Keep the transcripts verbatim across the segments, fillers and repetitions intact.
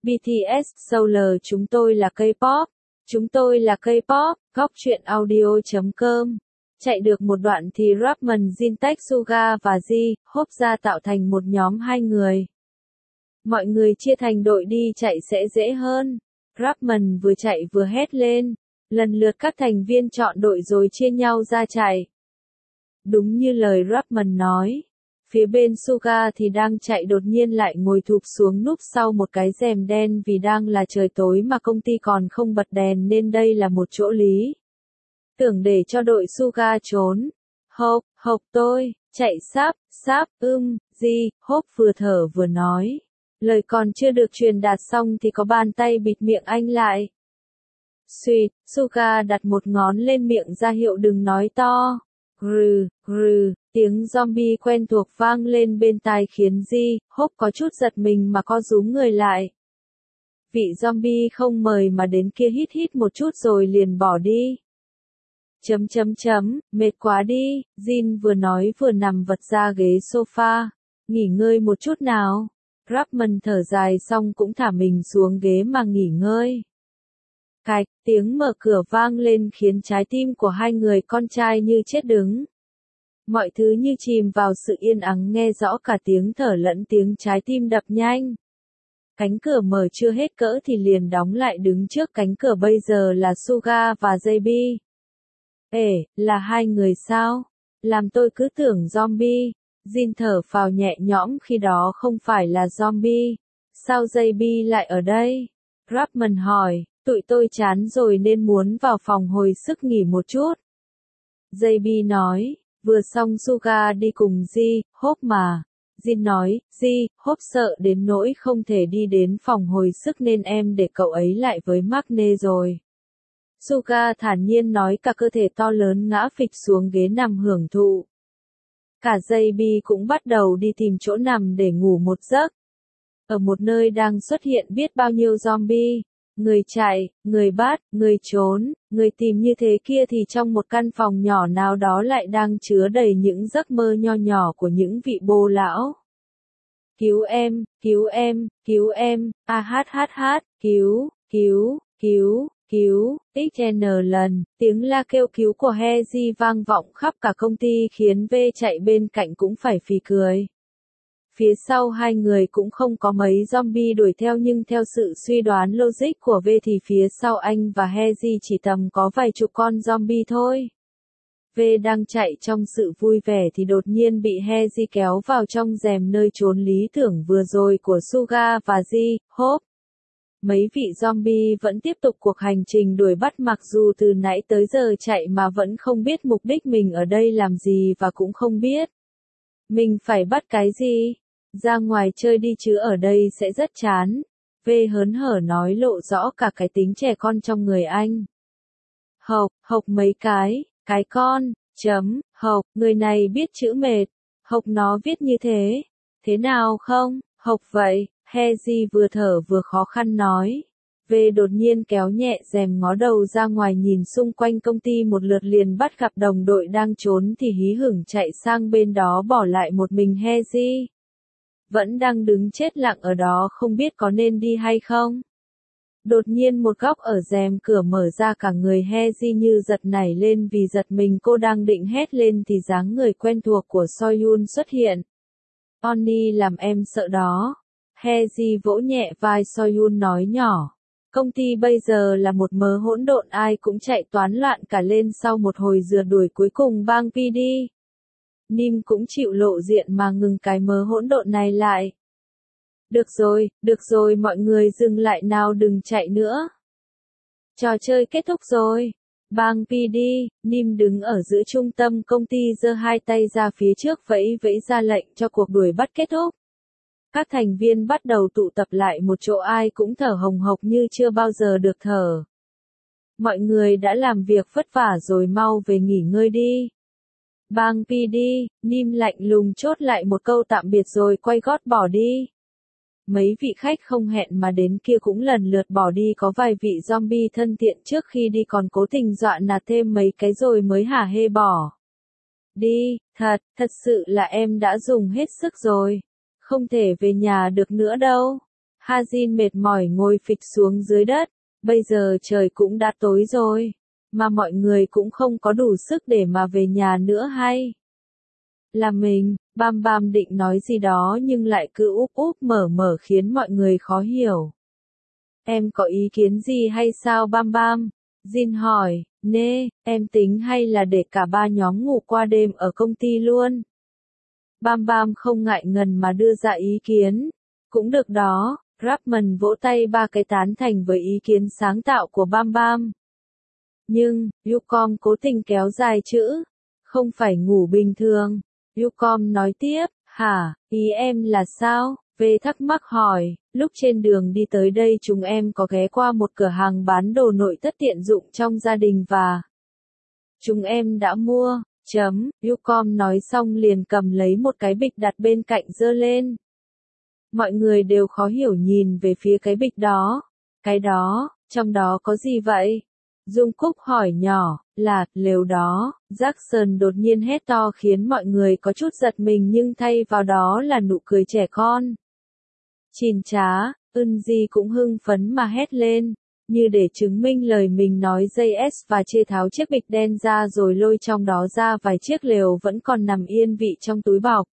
bê tê ét, Solar chúng tôi là K-pop. Chúng tôi là K-pop, góc truyện audio chấm com. Chạy được một đoạn thì Rapman, Jin, Suga và Ji, Hope ra tạo thành một nhóm hai người. Mọi người chia thành đội đi chạy sẽ dễ hơn. Rapman vừa chạy vừa hét lên. Lần lượt các thành viên chọn đội rồi chia nhau ra chạy. Đúng như lời Rapman nói. Phía bên Suga thì đang chạy đột nhiên lại ngồi thụp xuống núp sau một cái rèm đen vì đang là trời tối mà công ty còn không bật đèn nên đây là một chỗ lý. Tưởng để cho đội Suga trốn. Hope, Hope tôi, chạy sáp, sáp, ưm, Ji, Hope vừa thở vừa nói. Lời còn chưa được truyền đạt xong thì có bàn tay bịt miệng anh lại. Suýt, Suga đặt một ngón lên miệng ra hiệu đừng nói to. Grừ, grừ, tiếng zombie quen thuộc vang lên bên tai khiến Ji, Hope có chút giật mình mà co rúm người lại. Vị zombie không mời mà đến kia hít hít một chút rồi liền bỏ đi. Chấm chấm chấm, mệt quá đi, Jin vừa nói vừa nằm vật ra ghế sofa. Nghỉ ngơi một chút nào. Rapman thở dài xong cũng thả mình xuống ghế mà nghỉ ngơi. Cạch, tiếng mở cửa vang lên khiến trái tim của hai người con trai như chết đứng. Mọi thứ như chìm vào sự yên ắng nghe rõ cả tiếng thở lẫn tiếng trái tim đập nhanh. Cánh cửa mở chưa hết cỡ thì liền đóng lại đứng trước cánh cửa bây giờ là Suga và gi bê. Ê, là hai người sao? Làm tôi cứ tưởng zombie. Jin thở phào nhẹ nhõm khi đó không phải là zombie. Sao gi bê lại ở đây? Rapman hỏi, tụi tôi chán rồi nên muốn vào phòng hồi sức nghỉ một chút. gi bê nói, vừa xong Suga đi cùng Ji, Hope mà. Jin nói, Ji, Hope sợ đến nỗi không thể đi đến phòng hồi sức nên em để cậu ấy lại với Magne rồi. Suga thản nhiên nói cả cơ thể to lớn ngã phịch xuống ghế nằm hưởng thụ. Cả gi bê cũng bắt đầu đi tìm chỗ nằm để ngủ một giấc. Ở một nơi đang xuất hiện biết bao nhiêu zombie. Người chạy, người bắt, người trốn, người tìm như thế kia thì trong một căn phòng nhỏ nào đó lại đang chứa đầy những giấc mơ nho nhỏ của những vị bô lão. Cứu em, cứu em, cứu em, a hát hát hát, cứu, cứu, cứu, cứu, ích en lần, tiếng la kêu cứu của Heji vang vọng khắp cả công ty khiến V chạy bên cạnh cũng phải phì cười. Phía sau hai người cũng không có mấy zombie đuổi theo nhưng theo sự suy đoán logic của V thì phía sau anh và Heji chỉ tầm có vài chục con zombie thôi. V đang chạy trong sự vui vẻ thì đột nhiên bị Heji kéo vào trong rèm nơi trốn lý tưởng vừa rồi của Suga và Ji, Hope. Mấy vị zombie vẫn tiếp tục cuộc hành trình đuổi bắt mặc dù từ nãy tới giờ chạy mà vẫn không biết mục đích mình ở đây làm gì và cũng không biết. Mình phải bắt cái gì? Ra ngoài chơi đi chứ ở đây sẽ rất chán. V hớn hở nói lộ rõ cả cái tính trẻ con trong người anh. Hộc, hộc mấy cái, cái con, chấm, hộc, người này biết chữ mệt. Hộc nó viết như thế. Thế nào không? Hộc vậy, Heji vừa thở vừa khó khăn nói. V đột nhiên kéo nhẹ rèm ngó đầu ra ngoài nhìn xung quanh công ty một lượt liền bắt gặp đồng đội đang trốn thì hí hửng chạy sang bên đó bỏ lại một mình Heji. Vẫn đang đứng chết lặng ở đó không biết có nên đi hay không. Đột nhiên một góc ở rèm cửa mở ra cả người Heji như giật nảy lên vì giật mình cô đang định hét lên thì dáng người quen thuộc của Soyun xuất hiện. Oni làm em sợ đó. Heji vỗ nhẹ vai Soyun nói nhỏ. Công ty bây giờ là một mớ hỗn độn ai cũng chạy toán loạn cả lên sau một hồi rượt đuổi cuối cùng bang pê đê. Nim cũng chịu lộ diện mà ngừng cái mớ hỗn độn này lại. Được rồi, được rồi mọi người dừng lại nào đừng chạy nữa. Trò chơi kết thúc rồi. Bang pê đê, Nim đứng ở giữa trung tâm công ty giơ hai tay ra phía trước vẫy vẫy ra lệnh cho cuộc đuổi bắt kết thúc. Các thành viên bắt đầu tụ tập lại một chỗ ai cũng thở hồng hộc như chưa bao giờ được thở. Mọi người đã làm việc vất vả rồi mau về nghỉ ngơi đi. Bang pê đê, Nim lạnh lùng chốt lại một câu tạm biệt rồi quay gót bỏ đi. Mấy vị khách không hẹn mà đến kia cũng lần lượt bỏ đi có vài vị zombie thân thiện trước khi đi còn cố tình dọa nạt thêm mấy cái rồi mới hả hê bỏ. Đi, thật, thật sự là em đã dùng hết sức rồi. Không thể về nhà được nữa đâu. Hazin mệt mỏi ngồi phịch xuống dưới đất, bây giờ trời cũng đã tối rồi, mà mọi người cũng không có đủ sức để mà về nhà nữa hay. Là mình, Bam Bam định nói gì đó nhưng lại cứ úp úp mở mở khiến mọi người khó hiểu. Em có ý kiến gì hay sao Bam Bam? Jin hỏi, nê, em tính hay là để cả ba nhóm ngủ qua đêm ở công ty luôn? Bam Bam không ngại ngần mà đưa ra ý kiến. Cũng được đó, Rapman vỗ tay ba cái tán thành với ý kiến sáng tạo của Bam Bam. Nhưng, Yukon cố tình kéo dài chữ. Không phải ngủ bình thường. Yukon nói tiếp, hả, ý em là sao? Về thắc mắc hỏi, lúc trên đường đi tới đây chúng em có ghé qua một cửa hàng bán đồ nội thất tiện dụng trong gia đình và chúng em đã mua, chấm, Yukon nói xong liền cầm lấy một cái bịch đặt bên cạnh giơ lên. Mọi người đều khó hiểu nhìn về phía cái bịch đó. Cái đó, trong đó có gì vậy? Jungkook hỏi nhỏ, là, lều đó, Jackson đột nhiên hét to khiến mọi người có chút giật mình nhưng thay vào đó là nụ cười trẻ con. Chìn chá, Eunji cũng hưng phấn mà hét lên, như để chứng minh lời mình nói gi ét và chê tháo chiếc bịch đen ra rồi lôi trong đó ra vài chiếc lều vẫn còn nằm yên vị trong túi bọc.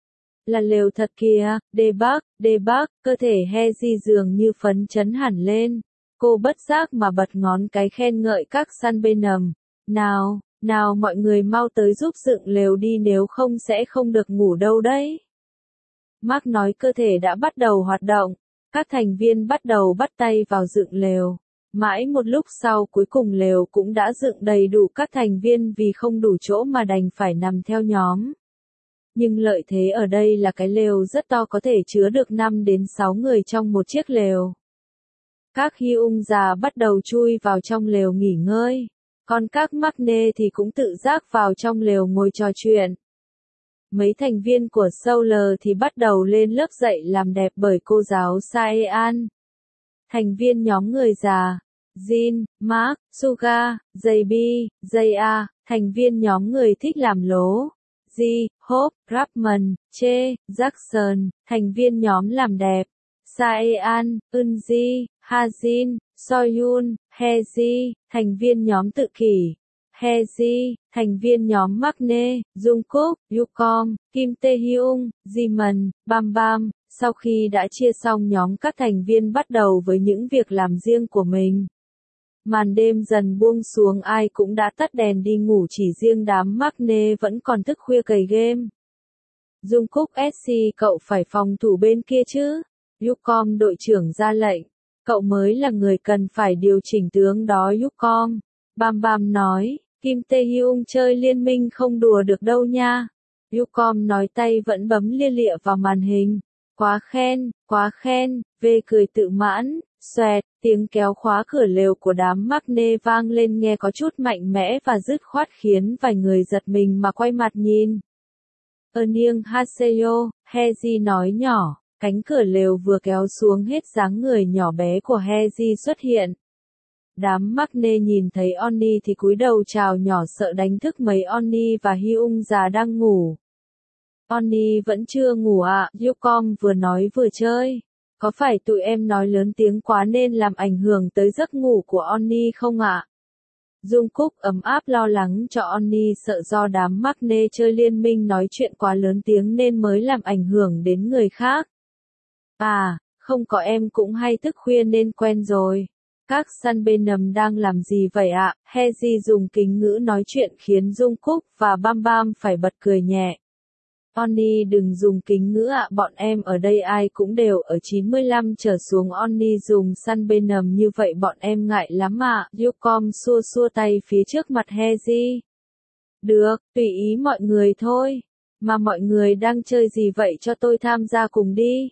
Là lều thật kìa, Daebak, Daebak, cơ thể Hezi dường như phấn chấn hẳn lên. Cô bất giác mà bật ngón cái khen ngợi các săn bên nằm. Nào, nào mọi người mau tới giúp dựng lều đi nếu không sẽ không được ngủ đâu đấy. Mark nói cơ thể đã bắt đầu hoạt động. Các thành viên bắt đầu bắt tay vào dựng lều. Mãi một lúc sau cuối cùng lều cũng đã dựng đầy đủ các thành viên vì không đủ chỗ mà đành phải nằm theo nhóm. Nhưng lợi thế ở đây là cái lều rất to có thể chứa được năm đến sáu người trong một chiếc lều. Các Hyung già bắt đầu chui vào trong lều nghỉ ngơi. Còn các Maknae thì cũng tự giác vào trong lều ngồi trò chuyện. Mấy thành viên của Solar thì bắt đầu lên lớp dạy làm đẹp bởi cô giáo Saean. Thành viên nhóm người già, Jin, Mark, Suga, gi bi, gi-a, thành viên nhóm người thích làm lố, Ji, Hope, Rapman, Che, Jackson, thành viên nhóm làm đẹp, Saean, Eunji, Hazin, Soyun, Hezi, thành viên nhóm tự kỷ, Hezi, thành viên nhóm Maknae, Jungkook, Yukon, Kim Taehyung, Jimin, Bam Bam. Sau khi đã chia xong nhóm các thành viên bắt đầu với những việc làm riêng của mình. Màn đêm dần buông xuống ai cũng đã tắt đèn đi ngủ chỉ riêng đám Maknae vẫn còn thức khuya cày game. Jungkook ét xê cậu phải phòng thủ bên kia chứ. Yukon đội trưởng ra lệnh. Cậu mới là người cần phải điều chỉnh tướng đó Yukon. Bam Bam nói, Kim Taehyung chơi liên minh không đùa được đâu nha. Yukon nói tay vẫn bấm lia lịa vào màn hình. Quá khen, quá khen, về cười tự mãn, xoẹt, tiếng kéo khóa cửa lều của đám Maknae vang lên nghe có chút mạnh mẽ và dứt khoát khiến vài người giật mình mà quay mặt nhìn. Eunhyung Haseyo, Hezi nói nhỏ, cánh cửa lều vừa kéo xuống hết dáng người nhỏ bé của Hezi xuất hiện. Đám Maknae nhìn thấy Onni thì cúi đầu chào nhỏ sợ đánh thức mấy Onni và Hyung già đang ngủ. Onni vẫn chưa ngủ ạ, à? Yukon vừa nói vừa chơi. Có phải tụi em nói lớn tiếng quá nên làm ảnh hưởng tới giấc ngủ của Onni không ạ? À? Jungkook ấm áp lo lắng cho Onni sợ do đám Maknae chơi liên minh nói chuyện quá lớn tiếng nên mới làm ảnh hưởng đến người khác. À, không có em cũng hay thức khuya nên quen rồi. Các săn bên nầm đang làm gì vậy ạ? À? Hezi dùng kính ngữ nói chuyện khiến Jungkook và Bam Bam phải bật cười nhẹ. Onni đừng dùng kính ngữ ạ, à, bọn em ở đây ai cũng đều ở chín mươi lăm trở xuống. Onni dùng săn bên nầm như vậy bọn em ngại lắm ạ. À. Yukon xua xua tay phía trước mặt Hezi. Được, tùy ý mọi người thôi. Mà mọi người đang chơi gì vậy cho tôi tham gia cùng đi.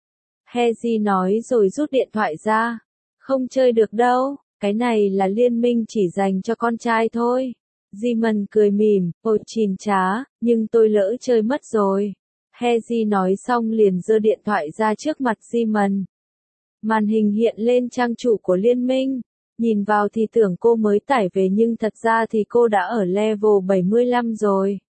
Hezi nói rồi rút điện thoại ra. Không chơi được đâu, cái này là liên minh chỉ dành cho con trai thôi. Jimin cười mỉm, ôi chìn chá, nhưng tôi lỡ chơi mất rồi. Hezi nói xong liền giơ điện thoại ra trước mặt Jimin. Màn hình hiện lên trang chủ của liên minh. Nhìn vào thì tưởng cô mới tải về nhưng thật ra thì cô đã ở level bảy mươi lăm rồi.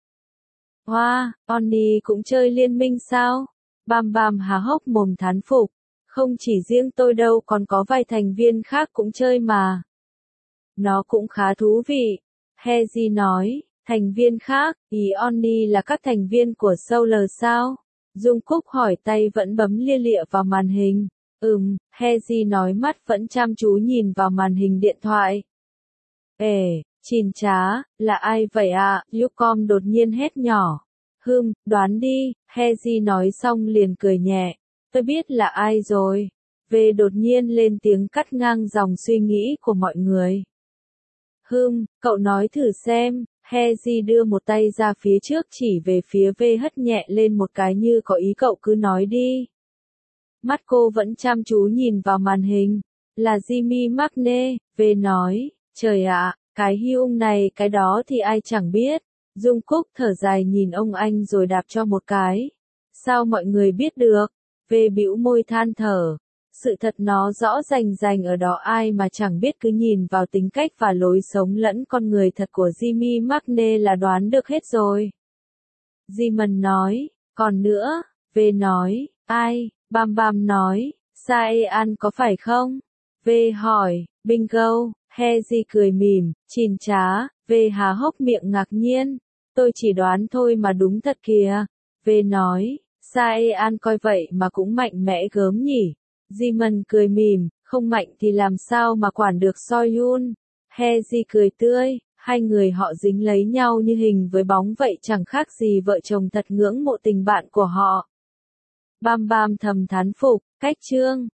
Wow, Onni cũng chơi liên minh sao? Bam Bam há hốc mồm thán phục. Không chỉ riêng tôi đâu, còn có vài thành viên khác cũng chơi mà. Nó cũng khá thú vị. Heji nói, thành viên khác, ý Oni là các thành viên của Solar sao? Dung Cúc hỏi, tay vẫn bấm lia lịa vào màn hình. Ừm, Heji nói, mắt vẫn chăm chú nhìn vào màn hình điện thoại. Ê, chín chá, là ai vậy ạ? À? Yukon đột nhiên hét nhỏ. Hừm, đoán đi, Heji nói xong liền cười nhẹ. Tôi biết là ai rồi. Về đột nhiên lên tiếng cắt ngang dòng suy nghĩ của mọi người. Hừm, cậu nói thử xem. Heji đưa một tay ra phía trước chỉ về phía V, hất nhẹ lên một cái như có ý, cậu cứ nói đi. Mắt cô vẫn chăm chú nhìn vào màn hình. Là Jimmy Magne, V nói. Trời ạ, cái Hyung này cái đó thì ai chẳng biết. Dung Cúc thở dài nhìn ông anh rồi đạp cho một cái. Sao mọi người biết được? V bĩu môi than thở. Sự thật nó rõ rành rành ở đó, ai mà chẳng biết, cứ nhìn vào tính cách và lối sống lẫn con người thật của Jimmy Magne là đoán được hết rồi. Jimon nói, còn nữa, V nói, ai, Bam Bam nói, Saean có phải không? V hỏi, bingo, Heji cười mỉm, chín chá, V há hốc miệng ngạc nhiên, tôi chỉ đoán thôi mà đúng thật kìa. V nói, Saean coi vậy mà cũng mạnh mẽ gớm nhỉ. Jimon cười mỉm, không mạnh thì làm sao mà quản được Soyun. Heji cười tươi, hai người họ dính lấy nhau như hình với bóng vậy, chẳng khác gì vợ chồng thật, ngưỡng mộ tình bạn của họ. Bam Bam thầm thán phục, cách chương.